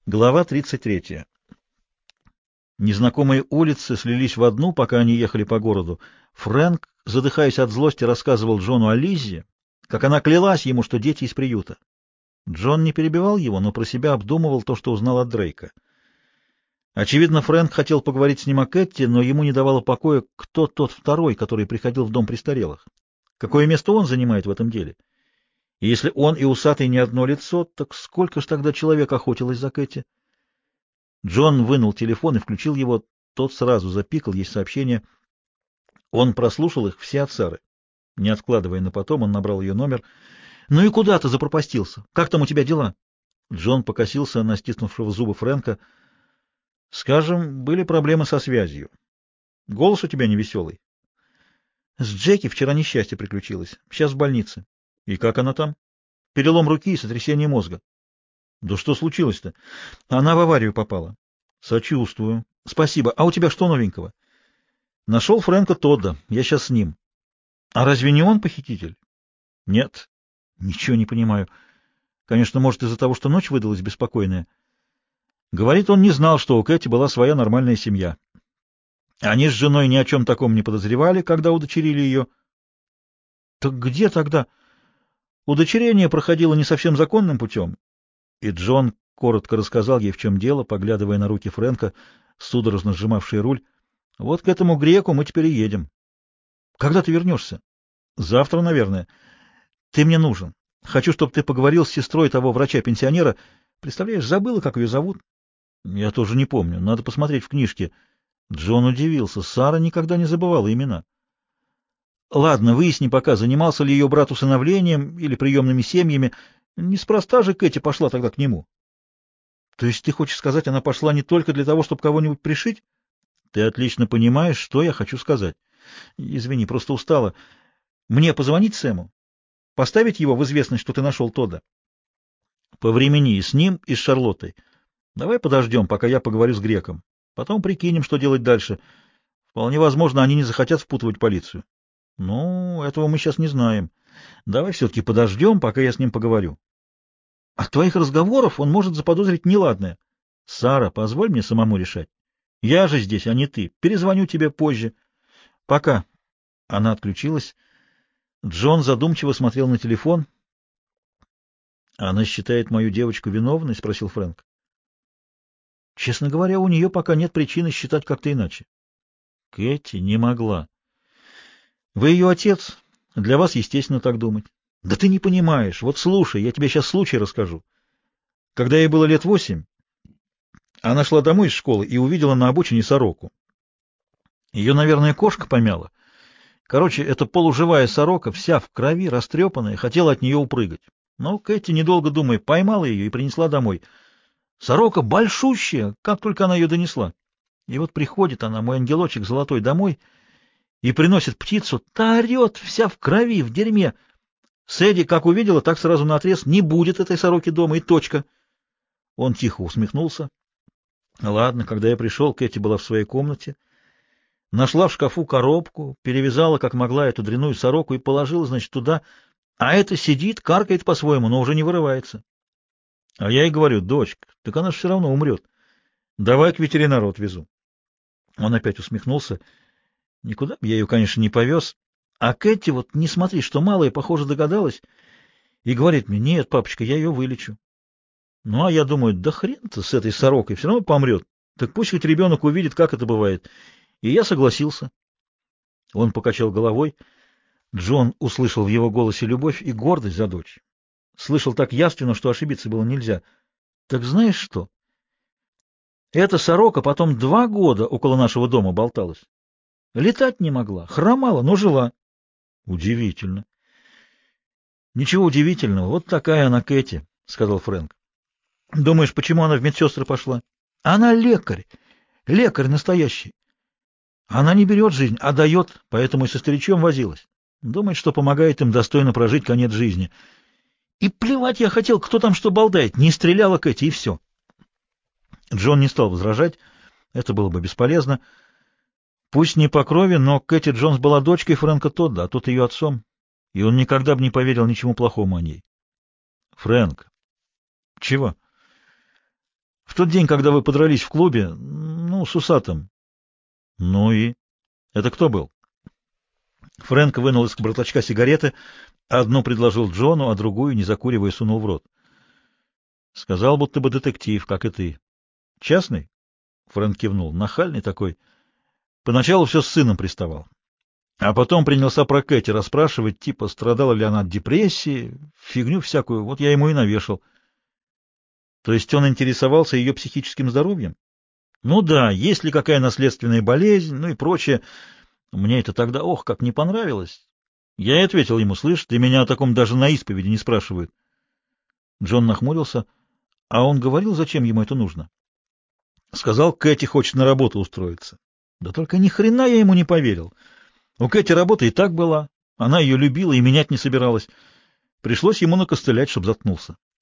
Глава 33. Незнакомые улицы слились в одну, пока они ехали по городу. Фрэнк, задыхаясь от злости, рассказывал Джону о Лиззе, как она клялась ему, что дети из приюта. Джон не перебивал его, но про себя обдумывал то, что узнал от Дрейка. Очевидно, Фрэнк хотел поговорить с ним о Кэтти, но ему не давало покоя, кто тот второй, который приходил в дом престарелых. Какое место он занимает в этом деле? И если он и усатый не одно лицо, так сколько ж тогда человек охотилось за Кэти? Джон вынул телефон и включил его. Тот сразу запикал, есть сообщение. Он прослушал их все от Сары. Не откладывая на потом, он набрал ее номер. «Ну и куда ты запропастился? Как там у тебя дела?» Джон покосился на стиснувшего зубы Фрэнка. «Скажем, были проблемы со связью. Голос у тебя невеселый. С Джеки вчера несчастье приключилось. Сейчас в больнице. И как она там? Перелом руки и сотрясение мозга. Да что случилось-то? Она в аварию попала. Сочувствую. Спасибо. А у тебя что новенького? Нашел Фрэнка Тодда. Я сейчас с ним. А разве не он похититель? Нет. Ничего не понимаю. Конечно, может, из-за того, что ночь выдалась беспокойная. Говорит, он не знал, что у Кэти была своя нормальная семья. Они с женой ни о чем таком не подозревали, когда удочерили ее. Так где тогда? Удочерение проходило не совсем законным путем. И Джон коротко рассказал ей, в чем дело, поглядывая на руки Фрэнка, судорожно сжимавшие руль. Вот к этому греку мы теперь и едем. Когда ты вернешься? Завтра, наверное. Ты мне нужен. Хочу, чтобы ты поговорил с сестрой того врача-пенсионера. Представляешь, забыла, как ее зовут? Я тоже не помню. Надо посмотреть в книжке. Джон удивился. Сара никогда не забывала имена. Ладно, выясни пока, занимался ли ее брат усыновлением или приемными семьями. Неспроста же Кэти пошла тогда к нему. То есть ты хочешь сказать, она пошла не только для того, чтобы кого-нибудь пришить? Ты отлично понимаешь, что я хочу сказать. Извини, просто устала. Мне позвонить Сэму? Поставить его в известность, что ты нашел Тодда? Повремени и с ним, и с Шарлоттой. Давай подождем, пока я поговорю с Греком. Потом прикинем, что делать дальше. Вполне возможно, они не захотят впутывать полицию. Ну, этого мы сейчас не знаем. Давай все-таки подождем, пока я с ним поговорю. От твоих разговоров он может заподозрить неладное. Сара, позволь мне самому решать. Я же здесь, а не ты. Перезвоню тебе позже. Пока. Она отключилась. Джон задумчиво смотрел на телефон. Она считает мою девочку виновной? Спросил Фрэнк. Честно говоря, у нее пока нет причины считать как-то иначе. Кэти не могла. Вы ее отец. Для вас, естественно, так думать. Да ты не понимаешь. Вот слушай, я тебе сейчас случай расскажу. Когда ей было лет 8, она шла домой из школы и увидела на обочине сороку. Ее, наверное, кошка помяла. Короче, эта полуживая сорока, вся в крови, растрепанная, хотела от нее упрыгать. Но Кэти, недолго думая, поймала ее и принесла домой. Сорока большущая, как только она ее донесла. И вот приходит она, мой ангелочек золотой, домой и приносит птицу. Та орет, вся в крови, в дерьме. Сэдди, как увидела, так сразу наотрез: не будет этой сороки дома, и точка. Он тихо усмехнулся. Ладно, когда я пришел, Кэти была в своей комнате. Нашла в шкафу коробку, перевязала, как могла, эту дрянную сороку и положила, значит, туда. А это сидит, каркает по-своему, но уже не вырывается. А я ей говорю: дочка, так она же все равно умрет. Давай к ветеринару отвезу. Он опять усмехнулся. Никуда б я ее, конечно, не повез. А Кэти, вот не смотри, что малая, похоже, догадалась, и говорит мне: нет, папочка, я ее вылечу. Ну, а я думаю, да хрен-то с этой сорокой, все равно помрет. Так пусть хоть ребенок увидит, как это бывает. И я согласился. Он покачал головой. Джон услышал в его голосе любовь и гордость за дочь. Слышал так явственно, что ошибиться было нельзя. Так знаешь что? Эта сорока потом 2 года около нашего дома болталась. Летать не могла, хромала, но жила. Удивительно. Ничего удивительного, вот такая она Кэти, сказал Фрэнк. Думаешь, почему она в медсестры пошла? Она лекарь, лекарь настоящий. Она не берет жизнь, а дает, поэтому и со старичом возилась. Думает, что помогает им достойно прожить конец жизни. И плевать я хотел, кто там что болтает. Не стреляла Кэти, и все. Джон не стал возражать, это было бы бесполезно. Пусть не по крови, но Кэти Джонс была дочкой Фрэнка Тодда, а тот ее отцом, и он никогда бы не поверил ничему плохому о ней. Фрэнк. Чего? В тот день, когда вы подрались в клубе, ну, с усатым. Ну и? Это кто был? Фрэнк вынул из бардачка сигареты, одну предложил Джону, а другую, не закуривая, сунул в рот. Сказал, будто бы детектив, как и ты. Частный? Фрэнк кивнул. Нахальный такой. Поначалу все с сыном приставал. А потом принялся про Кэти расспрашивать, типа, страдала ли она от депрессии, фигню всякую. Вот я ему и навешал. То есть он интересовался ее психическим здоровьем? Ну да, есть ли какая наследственная болезнь, ну и прочее. Мне это тогда, ох, как не понравилось. Я и ответил ему: слышь, ты меня о таком даже на исповеди не спрашивают. Джон нахмурился. А он говорил, зачем ему это нужно? Сказал, Кэти хочет на работу устроиться. Да только ни хрена я ему не поверил. У Кэти работа и так была. Она ее любила и менять не собиралась. Пришлось ему накостылять, чтоб заткнулся.